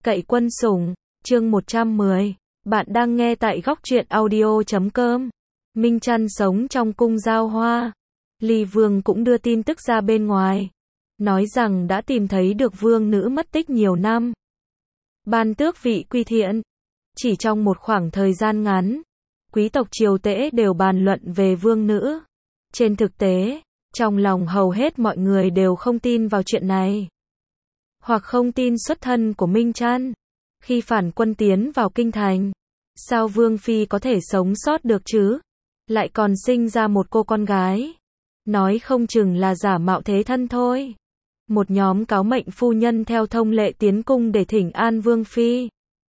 Cậy quân sủng, chương 110. Bạn đang nghe tại góc truyện audio.com. Minh Trăn sống trong cung Giao Hoa. Ly Vương cũng đưa tin tức ra bên ngoài, nói rằng đã tìm thấy được vương nữ mất tích nhiều năm. Ban tước vị quy thiện. Chỉ trong một khoảng thời gian ngắn, quý tộc triều tể đều bàn luận về vương nữ. Trên thực tế, trong lòng hầu hết mọi người đều không tin vào chuyện này, hoặc không tin xuất thân của Minh Trăn. Khi phản quân tiến vào kinh thành, sao Vương Phi có thể sống sót được chứ? Lại còn sinh ra một cô con gái. Nói không chừng là giả mạo thế thân thôi. Một nhóm cáo mệnh phu nhân theo thông lệ tiến cung để thỉnh an Vương Phi.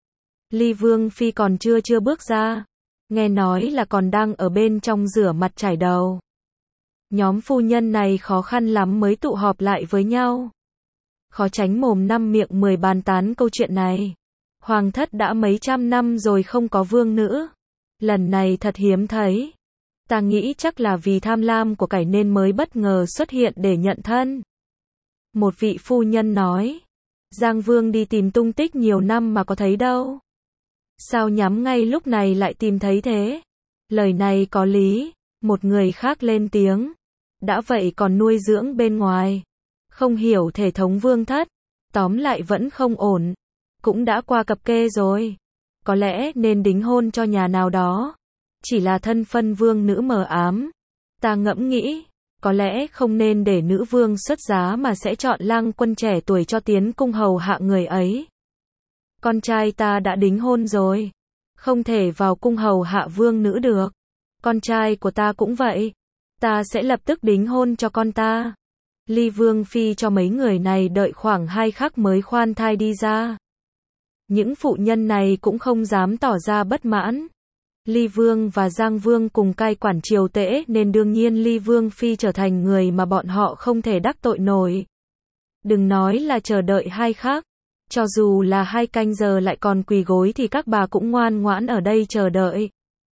Ly Vương Phi còn chưa bước ra. Nghe nói là còn đang ở bên trong rửa mặt chải đầu. Nhóm phu nhân này khó khăn lắm mới tụ họp lại với nhau. Khó tránh mồm năm miệng 10 bàn tán câu chuyện này. Hoàng thất đã mấy trăm năm rồi không có vương nữ. Lần này thật hiếm thấy. Ta nghĩ chắc là vì tham lam của cải nên mới bất ngờ xuất hiện để nhận thân. Một vị phu nhân nói. Giang Vương đi tìm tung tích nhiều năm mà có thấy đâu. Sao nhắm ngay lúc này lại tìm thấy thế? Lời này có lý. Một người khác lên tiếng. Đã vậy còn nuôi dưỡng bên ngoài. Không hiểu thể thống vương thất. Tóm lại vẫn không ổn. Cũng đã qua cập kê rồi. Có lẽ nên đính hôn cho nhà nào đó. Chỉ là thân phân vương nữ mờ ám. Ta ngẫm nghĩ, có lẽ không nên để nữ vương xuất giá mà sẽ chọn lang quân trẻ tuổi cho tiến cung hầu hạ người ấy. Con trai ta đã đính hôn rồi. Không thể vào cung hầu hạ vương nữ được. Con trai của ta cũng vậy. Ta sẽ lập tức đính hôn cho con ta. Ly Vương Phi cho mấy người này đợi khoảng 2 khắc mới khoan thai đi ra. Những phụ nhân này cũng không dám tỏ ra bất mãn. Ly Vương và Giang Vương cùng cai quản triều tể nên đương nhiên Ly Vương Phi trở thành người mà bọn họ không thể đắc tội nổi. Đừng nói là chờ đợi 2 khắc. Cho dù là 2 canh giờ lại còn quỳ gối thì các bà cũng ngoan ngoãn ở đây chờ đợi.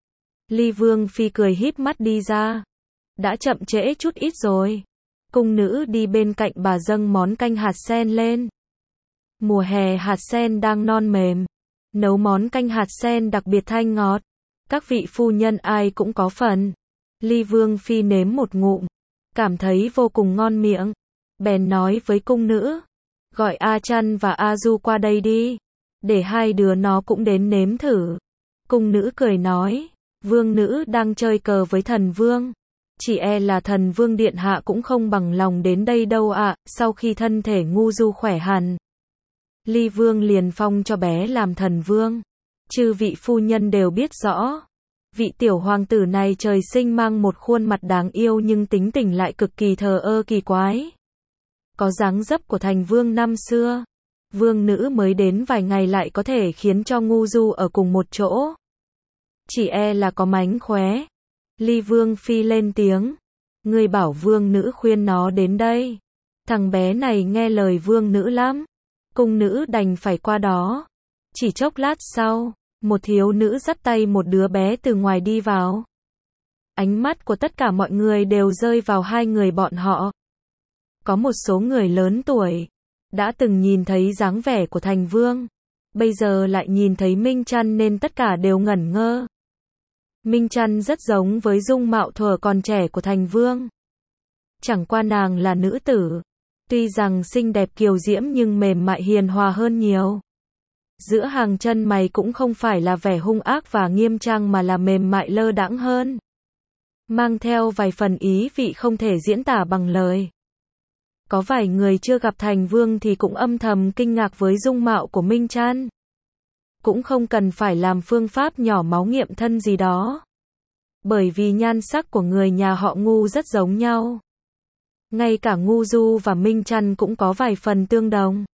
Ly Vương Phi cười híp mắt đi ra. Đã chậm trễ chút ít rồi. Cung nữ đi bên cạnh bà dâng món canh hạt sen lên. Mùa hè hạt sen đang non mềm. Nấu món canh hạt sen đặc biệt thanh ngọt. Các vị phu nhân ai cũng có phần. Ly Vương Phi nếm một ngụm. Cảm thấy vô cùng ngon miệng. Bèn nói với cung nữ. Gọi A Trăn và A Du qua đây đi. Để hai đứa nó cũng đến nếm thử. Cung nữ cười nói. Vương nữ đang chơi cờ với thần vương. Chỉ e là thần vương điện hạ cũng không bằng lòng đến đây đâu ạ. Sau khi thân thể ngu du khỏe hẳn, Ly Vương liền phong cho bé làm thần vương. Chư vị phu nhân đều biết rõ. Vị tiểu hoàng tử này trời sinh mang một khuôn mặt đáng yêu nhưng tính tình lại cực kỳ thờ ơ kỳ quái. Có dáng dấp của thành vương năm xưa. Vương nữ mới đến vài ngày lại có thể khiến cho ngu du ở cùng một chỗ. Chỉ e là có mánh khóe. Ly Vương Phi lên tiếng. Ngươi bảo vương nữ khuyên nó đến đây. Thằng bé này nghe lời vương nữ lắm. Cung nữ đành phải qua đó. Chỉ chốc lát sau, một thiếu nữ dắt tay một đứa bé từ ngoài đi vào. Ánh mắt của tất cả mọi người đều rơi vào hai người bọn họ. Có một số người lớn tuổi, đã từng nhìn thấy dáng vẻ của thành vương. Bây giờ lại nhìn thấy Minh Trăn nên tất cả đều ngẩn ngơ. Minh Trăn rất giống với dung mạo thuở còn trẻ của thành vương. Chẳng qua nàng là nữ tử. Tuy rằng xinh đẹp kiều diễm nhưng mềm mại hiền hòa hơn nhiều. Giữa hàng chân mày cũng không phải là vẻ hung ác và nghiêm trang mà là mềm mại lơ đãng hơn. Mang theo vài phần ý vị không thể diễn tả bằng lời. Có vài người chưa gặp thành vương thì cũng âm thầm kinh ngạc với dung mạo của Minh Trăn. Cũng không cần phải làm phương pháp nhỏ máu nghiệm thân gì đó. Bởi vì nhan sắc của người nhà họ Ngu rất giống nhau. Ngay cả Ngu Du và Minh Trăn cũng có vài phần tương đồng.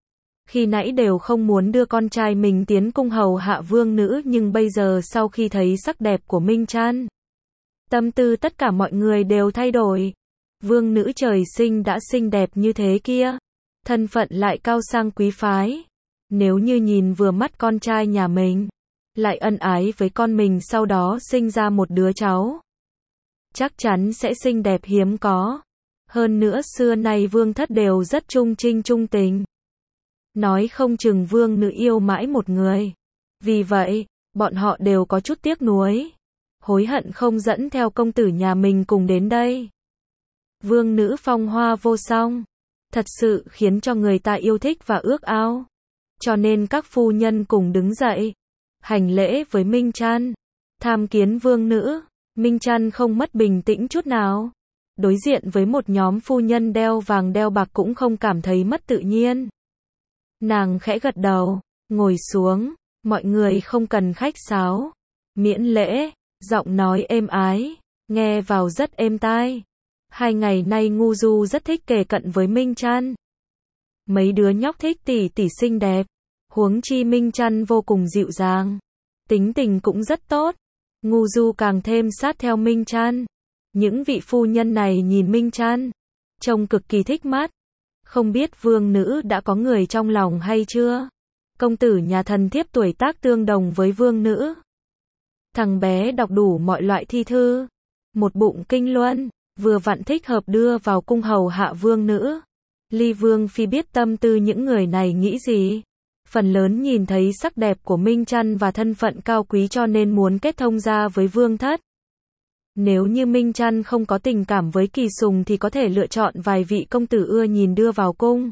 Khi nãy đều không muốn đưa con trai mình tiến cung hầu hạ vương nữ nhưng bây giờ sau khi thấy sắc đẹp của Minh Trăn, tâm tư tất cả mọi người đều thay đổi. Vương nữ trời sinh đã xinh đẹp như thế kia. Thân phận lại cao sang quý phái. Nếu như nhìn vừa mắt con trai nhà mình, lại ân ái với con mình sau đó sinh ra một đứa cháu, chắc chắn sẽ xinh đẹp hiếm có. Hơn nữa xưa nay vương thất đều rất trung trinh trung tình. nói không chừng vương nữ yêu mãi một người. Vì vậy, bọn họ đều có chút tiếc nuối, hối hận không dẫn theo công tử nhà mình cùng đến đây. Vương nữ phong hoa vô song, thật sự khiến cho người ta yêu thích và ước ao. Cho nên các phu nhân cùng đứng dậy, hành lễ với Minh Trăn, tham kiến vương nữ. Minh Trăn không mất bình tĩnh chút nào. Đối diện với một nhóm phu nhân đeo vàng đeo bạc cũng không cảm thấy mất tự nhiên. Nàng khẽ gật đầu, ngồi xuống, mọi người không cần khách sáo, miễn lễ, giọng nói êm ái, nghe vào rất êm tai. 2 ngày nay Ngu Du rất thích kề cận với Minh Trăn. Mấy đứa nhóc thích tỷ tỷ xinh đẹp, huống chi Minh Trăn vô cùng dịu dàng, tính tình cũng rất tốt. Ngu Du càng thêm sát theo Minh Trăn. Những vị phu nhân này nhìn Minh Trăn, trông cực kỳ thích mắt. Không biết vương nữ đã có người trong lòng hay chưa? Công tử nhà thần thiếp tuổi tác tương đồng với vương nữ. Thằng bé đọc đủ mọi loại thi thư, một bụng kinh luân, vừa vặn thích hợp đưa vào cung hầu hạ vương nữ. Ly Vương Phi biết tâm tư những người này nghĩ gì. Phần lớn nhìn thấy sắc đẹp của Minh Trăn và thân phận cao quý cho nên muốn kết thông gia với vương thất. Nếu như Minh Trăn không có tình cảm với Kỳ Sùng thì có thể lựa chọn vài vị công tử ưa nhìn đưa vào cung.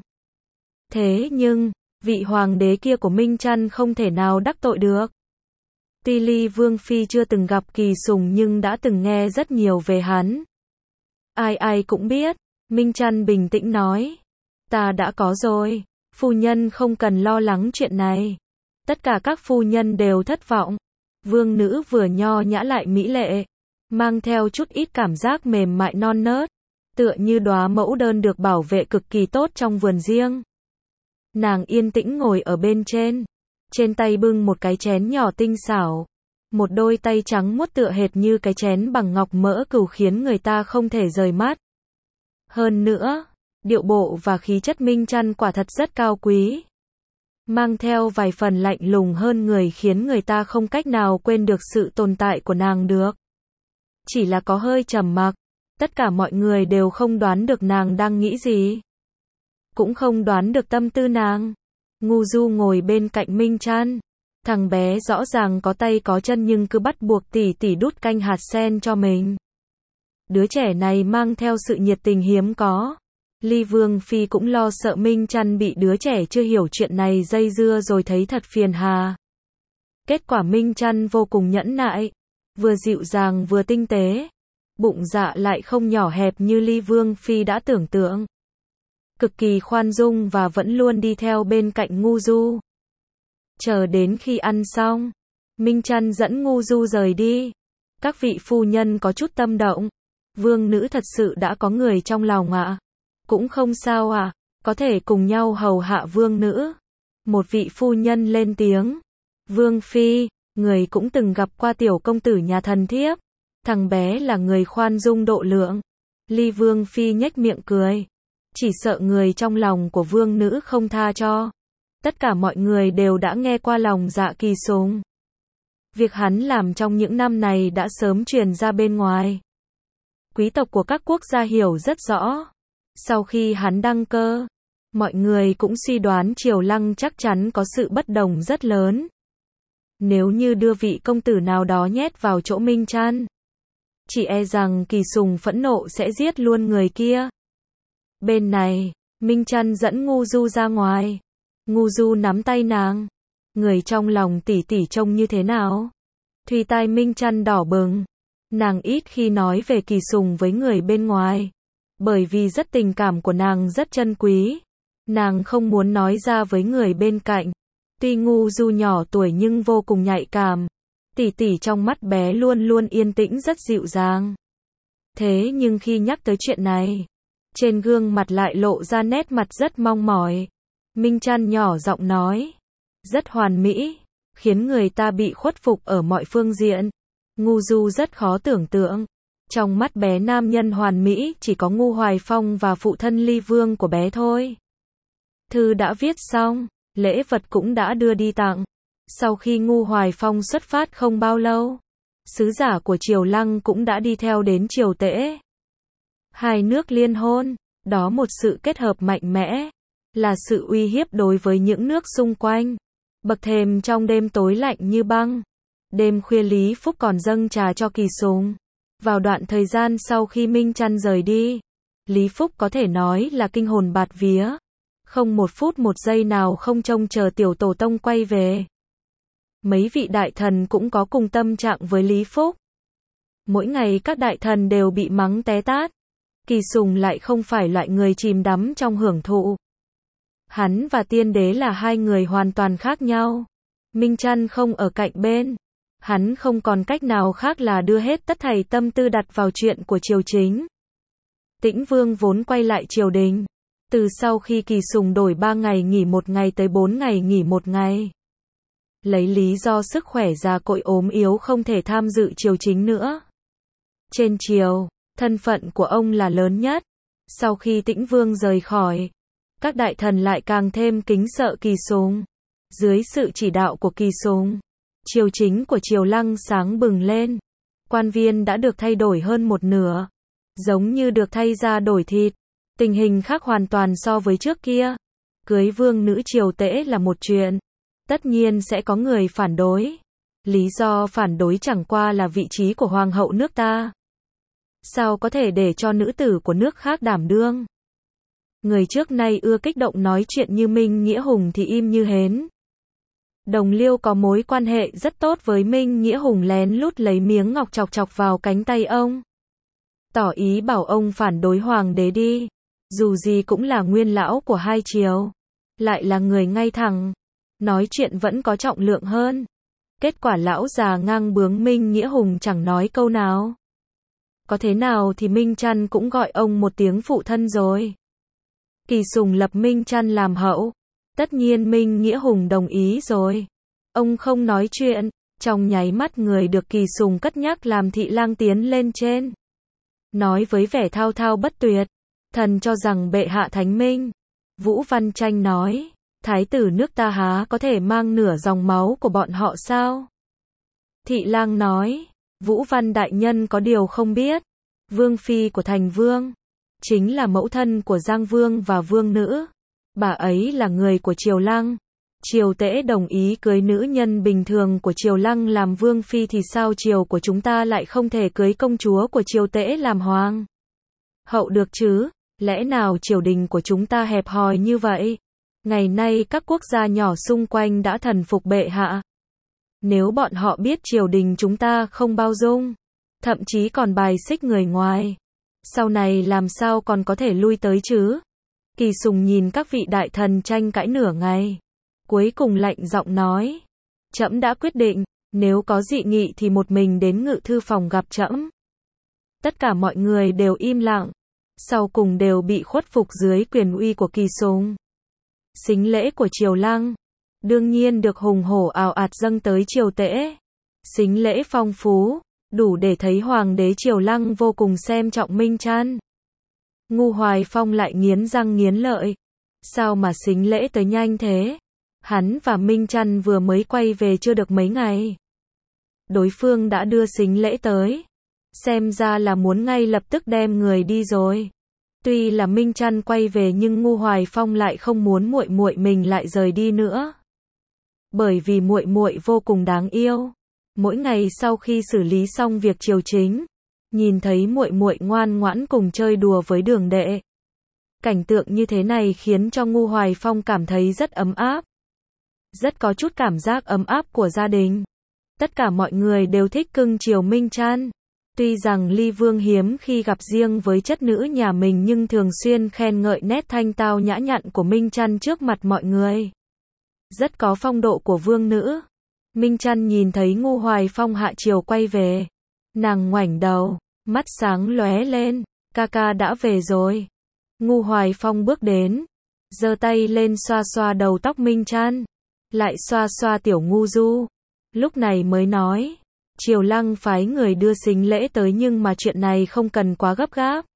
Thế nhưng, vị hoàng đế kia của Minh Trăn không thể nào đắc tội được. Tuy Ly Vương Phi chưa từng gặp Kỳ Sùng nhưng đã từng nghe rất nhiều về hắn. Ai ai cũng biết, Minh Trăn bình tĩnh nói. Ta đã có rồi, phu nhân không cần lo lắng chuyện này. Tất cả các phu nhân đều thất vọng. Vương nữ vừa nho nhã lại mỹ lệ, mang theo chút ít cảm giác mềm mại non nớt, tựa như đóa mẫu đơn được bảo vệ cực kỳ tốt trong vườn riêng. Nàng yên tĩnh ngồi ở bên trên tay bưng một cái chén nhỏ tinh xảo, một đôi tay trắng muốt tựa hệt như cái chén bằng ngọc mỡ cừu khiến người ta không thể rời mắt. Hơn nữa, điệu bộ và khí chất Minh Trăn quả thật rất cao quý, mang theo vài phần lạnh lùng hơn người khiến người ta không cách nào quên được sự tồn tại của nàng được. Chỉ là có hơi trầm mặc, tất cả mọi người đều không đoán được nàng đang nghĩ gì, cũng không đoán được tâm tư nàng. Ngu Du ngồi bên cạnh Minh Trăn, thằng bé rõ ràng có tay có chân nhưng cứ bắt buộc tỷ tỷ đút canh hạt sen cho mình. Đứa trẻ này mang theo sự nhiệt tình hiếm có. Ly Vương Phi cũng lo sợ Minh Trăn bị đứa trẻ chưa hiểu chuyện này dây dưa rồi thấy thật phiền hà. Kết quả Minh Trăn vô cùng nhẫn nại, vừa dịu dàng vừa tinh tế, bụng dạ lại không nhỏ hẹp như Ly Vương Phi đã tưởng tượng. Cực kỳ khoan dung và vẫn luôn đi theo bên cạnh Ngu Du. Chờ đến khi ăn xong, Minh Trăn dẫn Ngu Du rời đi. Các vị phu nhân có chút tâm động. Vương nữ thật sự đã có người trong lòng ạ. Cũng không sao ạ, có thể cùng nhau hầu hạ vương nữ. Một vị phu nhân lên tiếng. Vương Phi, người cũng từng gặp qua tiểu công tử nhà thần thiếp. Thằng bé là người khoan dung độ lượng. Ly Vương Phi nhếch miệng cười. Chỉ sợ người trong lòng của vương nữ không tha cho. Tất cả mọi người đều đã nghe qua lòng dạ Kỳ Sùng. Việc hắn làm trong những năm này đã sớm truyền ra bên ngoài. Quý tộc của các quốc gia hiểu rất rõ. Sau khi hắn đăng cơ, mọi người cũng suy đoán Triều Lăng chắc chắn có sự bất đồng rất lớn. Nếu như đưa vị công tử nào đó nhét vào chỗ Minh Trăn, chỉ e rằng Kỳ Sùng phẫn nộ sẽ giết luôn người kia. Bên này, Minh Trăn dẫn Ngu Du ra ngoài. Ngu Du nắm tay nàng. Người trong lòng tỷ tỷ trông như thế nào? Thùy tai Minh Trăn đỏ bừng. Nàng ít khi nói về Kỳ Sùng với người bên ngoài. Bởi vì rất tình cảm của nàng rất chân quý. Nàng không muốn nói ra với người bên cạnh. Tuy Ngu Du nhỏ tuổi nhưng vô cùng nhạy cảm. Tỷ tỷ trong mắt bé luôn luôn yên tĩnh rất dịu dàng. Thế nhưng khi nhắc tới chuyện này, trên gương mặt lại lộ ra nét mặt rất mong mỏi. Minh Trăn nhỏ giọng nói. Rất hoàn mỹ, khiến người ta bị khuất phục ở mọi phương diện. Ngu Du rất khó tưởng tượng. Trong mắt bé nam nhân hoàn mỹ chỉ có Ngu Hoài Phong và phụ thân Ly Vương của bé thôi. Thư đã viết xong, lễ vật cũng đã đưa đi tặng. Sau khi Ngu Hoài Phong xuất phát không bao lâu, sứ giả của Triều Lăng cũng đã đi theo đến Triều Tễ. Hai nước liên hôn, đó một sự kết hợp mạnh mẽ. là sự uy hiếp đối với những nước xung quanh. Bậc thềm trong đêm tối lạnh như băng. Đêm khuya Lý Phúc còn dâng trà cho Kỳ Sùng. Vào đoạn thời gian sau khi Minh Chăn rời đi, Lý Phúc có thể nói là kinh hồn bạt vía. Không một phút một giây nào không trông chờ tiểu tổ tông quay về. Mấy vị đại thần cũng có cùng tâm trạng với Lý Phúc. Mỗi ngày các đại thần đều bị mắng té tát. Kỳ Sùng lại không phải loại người chìm đắm trong hưởng thụ. Hắn và tiên đế là hai người hoàn toàn khác nhau. Minh Chăn không ở cạnh bên. Hắn không còn cách nào khác là đưa hết tất thảy tâm tư đặt vào chuyện của triều chính. Tĩnh Vương vốn quay lại triều đình. Từ sau khi Kỳ Sùng đổi 3 ngày nghỉ 1 ngày tới 4 ngày nghỉ 1 ngày. Lấy lý do sức khỏe già cỗi ốm yếu không thể tham dự triều chính nữa. Trên triều, thân phận của ông là lớn nhất. Sau khi Tĩnh Vương rời khỏi, các đại thần lại càng thêm kính sợ Kỳ Sùng. Dưới sự chỉ đạo của Kỳ Sùng, triều chính của Triều Lăng sáng bừng lên. Quan viên đã được thay đổi hơn một nửa. Giống như được thay da đổi thịt. Tình hình khác hoàn toàn so với trước kia. Cưới vương nữ triều tễ là một chuyện. Tất nhiên sẽ có người phản đối. Lý do phản đối chẳng qua là vị trí của hoàng hậu nước ta. Sao có thể để cho nữ tử của nước khác đảm đương? Người trước nay ưa kích động nói chuyện như Minh Nghĩa Hùng thì im như hến. Đồng Liêu có mối quan hệ rất tốt với Minh Nghĩa Hùng lén lút lấy miếng ngọc chọc chọc vào cánh tay ông. Tỏ ý bảo ông phản đối hoàng đế đi. Dù gì cũng là nguyên lão của hai triều. Lại là người ngay thẳng. Nói chuyện vẫn có trọng lượng hơn. Kết quả lão già ngang bướng Minh Nghĩa Hùng chẳng nói câu nào. Có thế nào thì Minh Chăn cũng gọi ông một tiếng phụ thân rồi. Kỳ Sùng lập Minh Chăn làm hậu. Tất nhiên Minh Nghĩa Hùng đồng ý rồi. Ông không nói chuyện. Trong nháy mắt người được Kỳ Sùng cất nhắc làm thị lang tiến lên trên. Nói với vẻ thao thao bất tuyệt. Thần cho rằng bệ hạ thánh minh. Vũ Văn Tranh nói. Thái tử nước ta há có thể mang nửa dòng máu của bọn họ sao? Thị lang nói. Vũ Văn đại nhân có điều không biết. Vương phi của Thành Vương chính là mẫu thân của Giang Vương và Vương nữ. Bà ấy là người của Triều Lăng. Triều Tễ đồng ý cưới nữ nhân bình thường của Triều Lăng làm vương phi thì sao triều của chúng ta lại không thể cưới công chúa của Triều Tễ làm hoàng hậu được chứ? Lẽ nào triều đình của chúng ta hẹp hòi như vậy? Ngày nay các quốc gia nhỏ xung quanh đã thần phục bệ hạ. Nếu bọn họ biết triều đình chúng ta không bao dung, thậm chí còn bài xích người ngoài, sau này làm sao còn có thể lui tới chứ? Kỳ Sùng nhìn các vị đại thần tranh cãi nửa ngày. Cuối cùng lạnh giọng nói. Trẫm đã quyết định, nếu có dị nghị thì một mình đến ngự thư phòng gặp trẫm. Tất cả mọi người đều im lặng. Sau cùng đều bị khuất phục dưới quyền uy của Kỳ Sùng. Sính lễ của Triều Lăng đương nhiên được hùng hổ ào ạt dâng tới Triều Tễ. Sính lễ phong phú, đủ để thấy hoàng đế Triều Lăng vô cùng xem trọng Minh Chăn. Ngu Hoài Phong lại nghiến răng nghiến lợi. Sao mà sính lễ tới nhanh thế? Hắn và Minh Chăn vừa mới quay về chưa được mấy ngày. Đối phương đã đưa sính lễ tới. Xem ra là muốn ngay lập tức đem người đi rồi. Tuy là Minh Chăn quay về nhưng Ngu Hoài Phong lại không muốn muội muội mình lại rời đi nữa. Bởi vì muội muội vô cùng đáng yêu. Mỗi ngày sau khi xử lý xong việc triều chính, nhìn thấy muội muội ngoan ngoãn cùng chơi đùa với Đường đệ. Cảnh tượng như thế này khiến cho Ngu Hoài Phong cảm thấy rất ấm áp. Rất có chút cảm giác ấm áp của gia đình. Tất cả mọi người đều thích cưng chiều Minh Chăn. Tuy rằng Ly Vương hiếm khi gặp riêng với chất nữ nhà mình nhưng thường xuyên khen ngợi nét thanh tao nhã nhặn của Minh Chăn trước mặt mọi người. Rất có phong độ của vương nữ. Minh Chăn nhìn thấy Ngu Hoài Phong hạ triều quay về. Nàng ngoảnh đầu, mắt sáng lóe lên. Ca ca đã về rồi. Ngu Hoài Phong bước đến, giơ tay lên xoa xoa đầu tóc Minh Chăn. Lại xoa xoa tiểu Ngu Du. Lúc này mới nói. Triều Lăng phái người đưa sính lễ tới nhưng mà chuyện này không cần quá gấp gáp.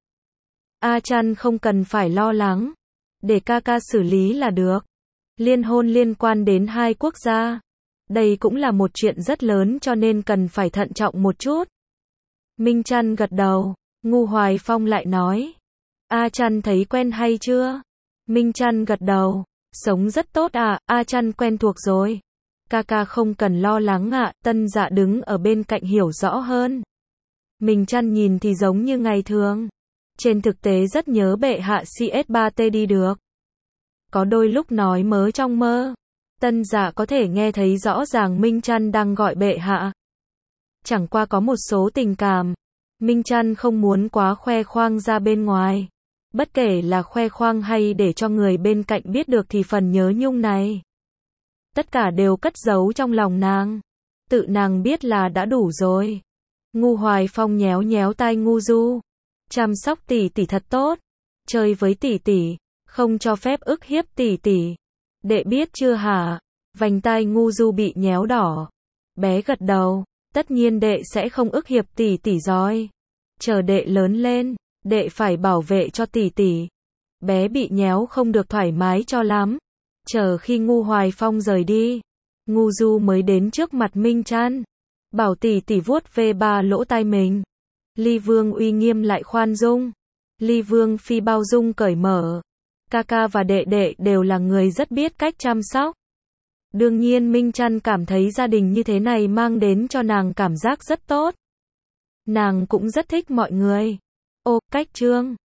A Chăn không cần phải lo lắng. Để ca ca xử lý là được. Liên hôn liên quan đến hai quốc gia. Đây cũng là một chuyện rất lớn cho nên cần phải thận trọng một chút. Minh Chăn gật đầu. Ngu Hoài Phong lại nói. A Chăn thấy quen hay chưa? Minh Trăn gật đầu. Sống rất tốt à, A Trăn quen thuộc rồi. Ca không cần lo lắng ạ, Tân Dạ đứng ở bên cạnh hiểu rõ hơn. Minh Trăn nhìn thì giống như ngày thường. Trên thực tế rất nhớ bệ hạ CS3T đi được. Có đôi lúc nói mớ trong mơ. Tân Dạ có thể nghe thấy rõ ràng Minh Trăn đang gọi bệ hạ. Chẳng qua có một số tình cảm. Minh Trăn không muốn quá khoe khoang ra bên ngoài. Bất kể là khoe khoang hay để cho người bên cạnh biết được thì phần nhớ nhung này. Tất cả đều cất giấu trong lòng nàng. Tự nàng biết là đã đủ rồi. Ngu Hoài Phong nhéo nhéo tai Ngu Du. Chăm sóc tỷ tỷ thật tốt. Chơi với tỷ tỷ. Không cho phép ức hiếp tỷ tỷ. Đệ biết chưa hả? Vành tai Ngu Du bị nhéo đỏ. Bé gật đầu. Tất nhiên đệ sẽ không ức hiếp tỷ tỷ rồi. Chờ đệ lớn lên, đệ phải bảo vệ cho tỷ tỷ. Bé bị nhéo không được thoải mái cho lắm. Chờ khi Ngu Hoài Phong rời đi, Ngu Du mới đến trước mặt Minh Trăn. Bảo tỷ tỷ vuốt về ba lỗ tai mình. Ly Vương uy nghiêm lại khoan dung. Ly Vương phi bao dung cởi mở. Ca và đệ đệ đều là người rất biết cách chăm sóc. Đương nhiên Minh Trăn cảm thấy gia đình như thế này mang đến cho nàng cảm giác rất tốt. Nàng cũng rất thích mọi người. Ô, cách chương